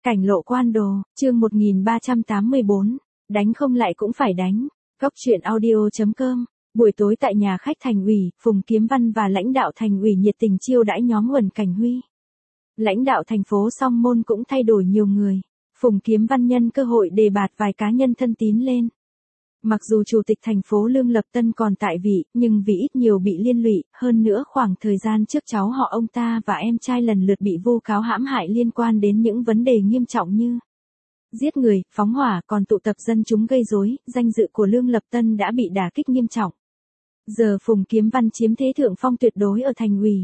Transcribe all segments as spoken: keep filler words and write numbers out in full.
Cảnh lộ quan đồ, chương một nghìn ba trăm tám mươi bốn, đánh không lại cũng phải đánh. Góc truyện audio.com. Buổi tối tại nhà khách Thành ủy, Phùng Kiếm Văn và lãnh đạo Thành ủy nhiệt tình chiêu đãi nhóm Uẩn Cảnh Huy. Lãnh đạo thành phố Song Môn cũng thay đổi nhiều người. Phùng Kiếm Văn nhân cơ hội đề bạt vài cá nhân thân tín lên. Mặc dù chủ tịch thành phố Lương Lập Tân còn tại vị, nhưng vì ít nhiều bị liên lụy, hơn nữa khoảng thời gian trước cháu họ ông ta và em trai lần lượt bị vu cáo hãm hại liên quan đến những vấn đề nghiêm trọng như giết người, phóng hỏa, còn tụ tập dân chúng gây rối, danh dự của Lương Lập Tân đã bị đả kích nghiêm trọng. Giờ Phùng Kiếm Văn chiếm thế thượng phong tuyệt đối ở thành ủy.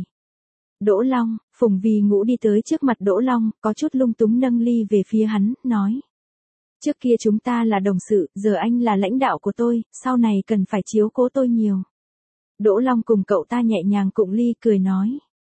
Đỗ Long, Phùng Vi Ngũ đi tới trước mặt Đỗ Long, có chút lung túng nâng ly về phía hắn, nói. Trước kia chúng ta là đồng sự, giờ anh là lãnh đạo của tôi, sau này cần phải chiếu cố tôi nhiều. Đỗ Long cùng cậu ta nhẹ nhàng cụng ly cười nói.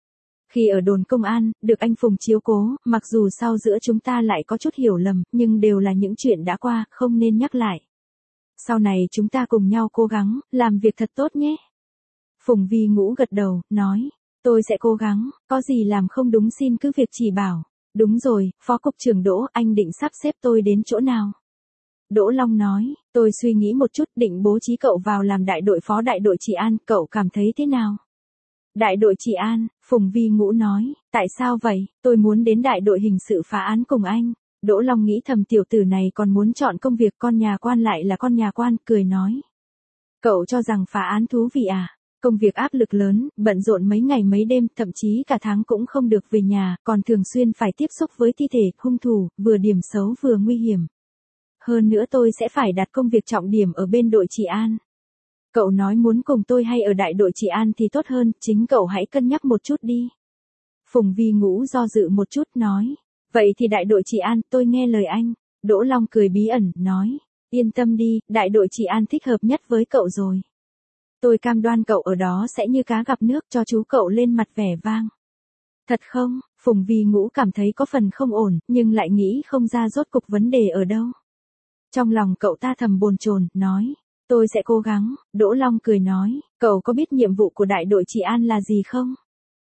Khi ở đồn công an, được anh Phùng chiếu cố, mặc dù sau giữa chúng ta lại có chút hiểu lầm, nhưng đều là những chuyện đã qua, không nên nhắc lại. Sau này chúng ta cùng nhau cố gắng, làm việc thật tốt nhé. Phùng Vi Ngũ gật đầu, nói. Tôi sẽ cố gắng, có gì làm không đúng xin cứ việc chỉ bảo. Đúng rồi, Phó Cục trưởng Đỗ, anh định sắp xếp tôi đến chỗ nào? Đỗ Long nói, tôi suy nghĩ một chút định bố trí cậu vào làm đại đội phó đại đội trị an, cậu cảm thấy thế nào? Đại đội trị an, Phùng Vi Ngũ nói, tại sao vậy, tôi muốn đến đại đội hình sự phá án cùng anh. Đỗ Long nghĩ thầm tiểu tử này còn muốn chọn công việc con nhà quan lại là con nhà quan, cười nói. Cậu cho rằng phá án thú vị à? Công việc áp lực lớn, bận rộn mấy ngày mấy đêm, thậm chí cả tháng cũng không được về nhà, còn thường xuyên phải tiếp xúc với thi thể, hung thủ, vừa điểm xấu vừa nguy hiểm. Hơn nữa tôi sẽ phải đặt công việc trọng điểm ở bên đội trị an. Cậu nói muốn cùng tôi hay ở đại đội trị an thì tốt hơn, chính cậu hãy cân nhắc một chút đi. Phùng Vi Ngũ do dự một chút nói, vậy thì đại đội trị an, tôi nghe lời anh. Đỗ Long cười bí ẩn, nói, yên tâm đi, đại đội trị an thích hợp nhất với cậu rồi. Tôi cam đoan cậu ở đó sẽ như cá gặp nước cho chú cậu lên mặt vẻ vang. Thật không? Phùng Vi Ngũ cảm thấy có phần không ổn, nhưng lại nghĩ không ra rốt cục vấn đề ở đâu. Trong lòng cậu ta thầm bồn chồn, nói, tôi sẽ cố gắng. Đỗ Long cười nói, cậu có biết nhiệm vụ của đại đội trị an là gì không?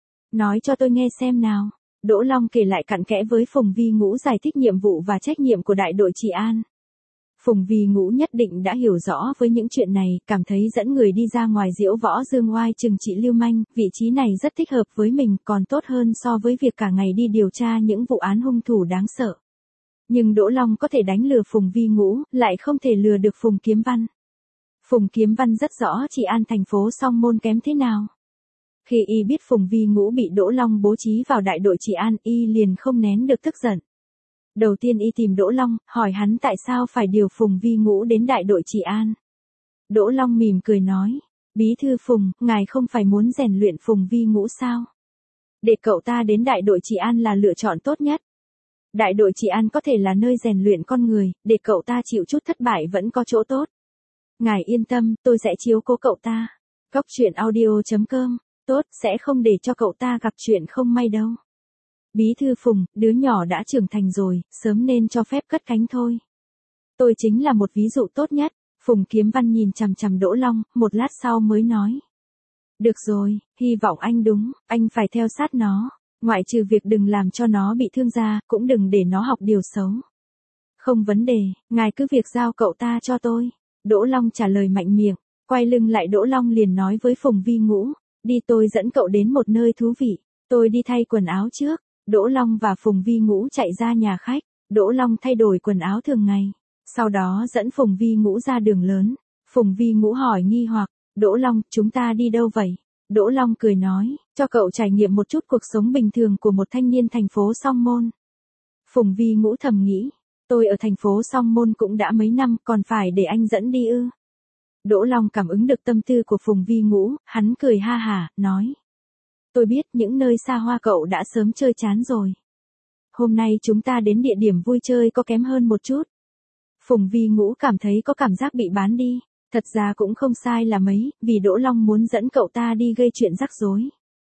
Nói cho tôi nghe xem nào. Đỗ Long kể lại cặn kẽ với Phùng Vi Ngũ giải thích nhiệm vụ và trách nhiệm của đại đội trị an. Phùng Vi Ngũ nhất định đã hiểu rõ với những chuyện này, cảm thấy dẫn người đi ra ngoài diễu võ dương oai trừng trị lưu manh, vị trí này rất thích hợp với mình, còn tốt hơn so với việc cả ngày đi điều tra những vụ án hung thủ đáng sợ. Nhưng Đỗ Long có thể đánh lừa Phùng Vi Ngũ, lại không thể lừa được Phùng Kiếm Văn. Phùng Kiếm Văn rất rõ trị an thành phố Song Môn kém thế nào. Khi y biết Phùng Vi Ngũ bị Đỗ Long bố trí vào đại đội trị an, y liền không nén được tức giận. Đầu tiên y tìm Đỗ Long, hỏi hắn tại sao phải điều Phùng Vi Ngũ đến đại đội trị an. Đỗ Long mỉm cười nói, Bí thư Phùng, ngài không phải muốn rèn luyện Phùng Vi Ngũ sao? Để cậu ta đến đại đội trị an là lựa chọn tốt nhất. Đại đội trị an có thể là nơi rèn luyện con người, để cậu ta chịu chút thất bại vẫn có chỗ tốt. Ngài yên tâm, tôi sẽ chiếu cố cậu ta. Góc truyện audio.com, tốt, sẽ không để cho cậu ta gặp chuyện không may đâu. Bí thư Phùng, đứa nhỏ đã trưởng thành rồi, sớm nên cho phép cất cánh thôi. Tôi chính là một ví dụ tốt nhất. Phùng Kiếm Văn nhìn chằm chằm Đỗ Long, một lát sau mới nói. Được rồi, hy vọng anh đúng, anh phải theo sát nó. Ngoại trừ việc đừng làm cho nó bị thương ra, cũng đừng để nó học điều xấu. Không vấn đề, ngài cứ việc giao cậu ta cho tôi. Đỗ Long trả lời mạnh miệng, quay lưng lại Đỗ Long liền nói với Phùng Vi Ngũ. Đi tôi dẫn cậu đến một nơi thú vị, tôi đi thay quần áo trước. Đỗ Long và Phùng Vi Ngũ chạy ra nhà khách, Đỗ Long thay đổi quần áo thường ngày, sau đó dẫn Phùng Vi Ngũ ra đường lớn. Phùng Vi Ngũ hỏi nghi hoặc, Đỗ Long, chúng ta đi đâu vậy? Đỗ Long cười nói, cho cậu trải nghiệm một chút cuộc sống bình thường của một thanh niên thành phố Song Môn. Phùng Vi Ngũ thầm nghĩ, tôi ở thành phố Song Môn cũng đã mấy năm, còn phải để anh dẫn đi ư? Đỗ Long cảm ứng được tâm tư của Phùng Vi Ngũ, hắn cười ha hả, nói. Tôi biết những nơi xa hoa cậu đã sớm chơi chán rồi. Hôm nay chúng ta đến địa điểm vui chơi có kém hơn một chút. Phùng Vi Ngũ cảm thấy có cảm giác bị bán đi. Thật ra cũng không sai là mấy, vì Đỗ Long muốn dẫn cậu ta đi gây chuyện rắc rối.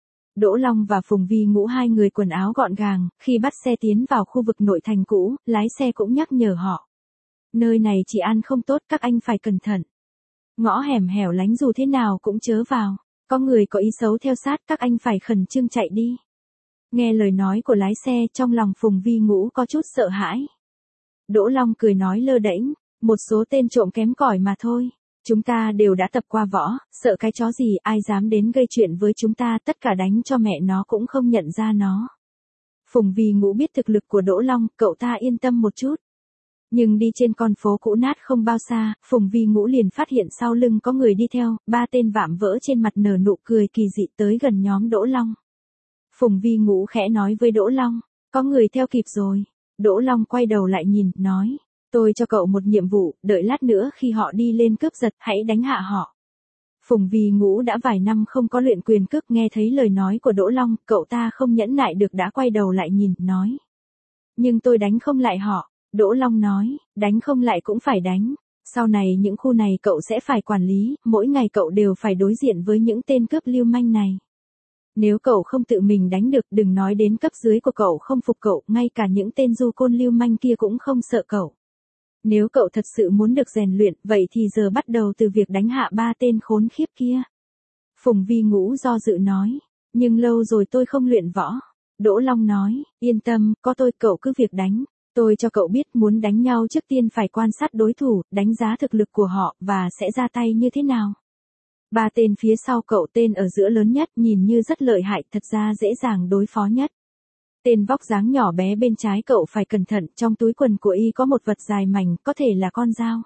Đỗ Long và Phùng Vi Ngũ hai người quần áo gọn gàng, khi bắt xe tiến vào khu vực nội thành cũ, lái xe cũng nhắc nhở họ. Nơi này trị an không tốt, các anh phải cẩn thận. Ngõ hẻm hẻo lánh dù thế nào cũng chớ vào. Có người có ý xấu theo sát, các anh phải khẩn trương chạy đi. Nghe lời nói của lái xe, trong lòng Phùng Vi Ngũ có chút sợ hãi. Đỗ Long cười nói lơ đễnh, một số tên trộm kém cỏi mà thôi. Chúng ta đều đã tập qua võ, sợ cái chó gì, ai dám đến gây chuyện với chúng ta, tất cả đánh cho mẹ nó cũng không nhận ra nó. Phùng Vi Ngũ biết thực lực của Đỗ Long, cậu ta yên tâm một chút. Nhưng đi trên con phố cũ nát không bao xa, Phùng Vi Ngũ liền phát hiện sau lưng có người đi theo, ba tên vạm vỡ trên mặt nở nụ cười kỳ dị tới gần nhóm Đỗ Long. Phùng Vi Ngũ khẽ nói với Đỗ Long, có người theo kịp rồi. Đỗ Long quay đầu lại nhìn, nói, tôi cho cậu một nhiệm vụ, đợi lát nữa khi họ đi lên cướp giật, hãy đánh hạ họ. Phùng Vi Ngũ đã vài năm không có luyện quyền cước, nghe thấy lời nói của Đỗ Long, cậu ta không nhẫn nại được đã quay đầu lại nhìn, nói. Nhưng tôi đánh không lại họ. Đỗ Long nói, đánh không lại cũng phải đánh. Sau này những khu này cậu sẽ phải quản lý, mỗi ngày cậu đều phải đối diện với những tên cướp lưu manh này. Nếu cậu không tự mình đánh được, đừng nói đến cấp dưới của cậu không phục cậu, ngay cả những tên du côn lưu manh kia cũng không sợ cậu. Nếu cậu thật sự muốn được rèn luyện, vậy thì giờ bắt đầu từ việc đánh hạ ba tên khốn khiếp kia. Phùng Vi Ngũ do dự nói, nhưng lâu rồi tôi không luyện võ. Đỗ Long nói, yên tâm, có tôi, cậu cứ việc đánh. Tôi cho cậu biết, muốn đánh nhau trước tiên phải quan sát đối thủ, đánh giá thực lực của họ, và sẽ ra tay như thế nào. Ba tên phía sau cậu, tên ở giữa lớn nhất, nhìn như rất lợi hại, thật ra dễ dàng đối phó nhất. Tên vóc dáng nhỏ bé bên trái cậu phải cẩn thận, trong túi quần của y có một vật dài mảnh, có thể là con dao.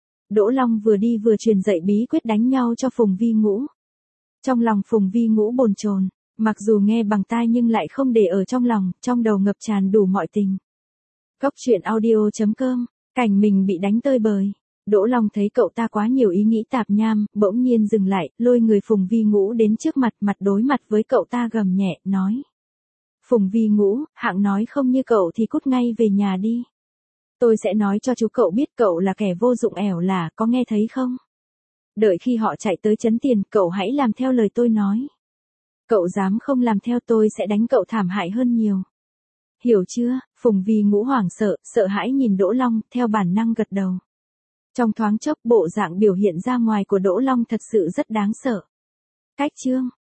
Đỗ Long vừa đi vừa truyền dạy bí quyết đánh nhau cho Phùng Vi Ngũ. Trong lòng Phùng Vi Ngũ bồn chồn, mặc dù nghe bằng tai nhưng lại không để ở trong lòng, trong đầu ngập tràn đủ mọi tình. Góc truyện audio chấm com, cảnh mình bị đánh tơi bời. Đỗ Long thấy cậu ta quá nhiều ý nghĩ tạp nham, bỗng nhiên dừng lại, lôi người Phùng Vi Ngũ đến trước mặt, mặt đối mặt với cậu ta gầm nhẹ, nói. Phùng Vi Ngũ, hạng nói không như cậu thì cút ngay về nhà đi. Tôi sẽ nói cho chú cậu biết cậu là kẻ vô dụng ẻo lả, có nghe thấy không? Đợi khi họ chạy tới trấn tiền, cậu hãy làm theo lời tôi nói. Cậu dám không làm theo tôi sẽ đánh cậu thảm hại hơn nhiều. Hiểu chưa? Phùng Vi Ngũ hoảng sợ, sợ hãi nhìn Đỗ Long, theo bản năng gật đầu. Trong thoáng chốc, bộ dạng biểu hiện ra ngoài của Đỗ Long thật sự rất đáng sợ. Cách chương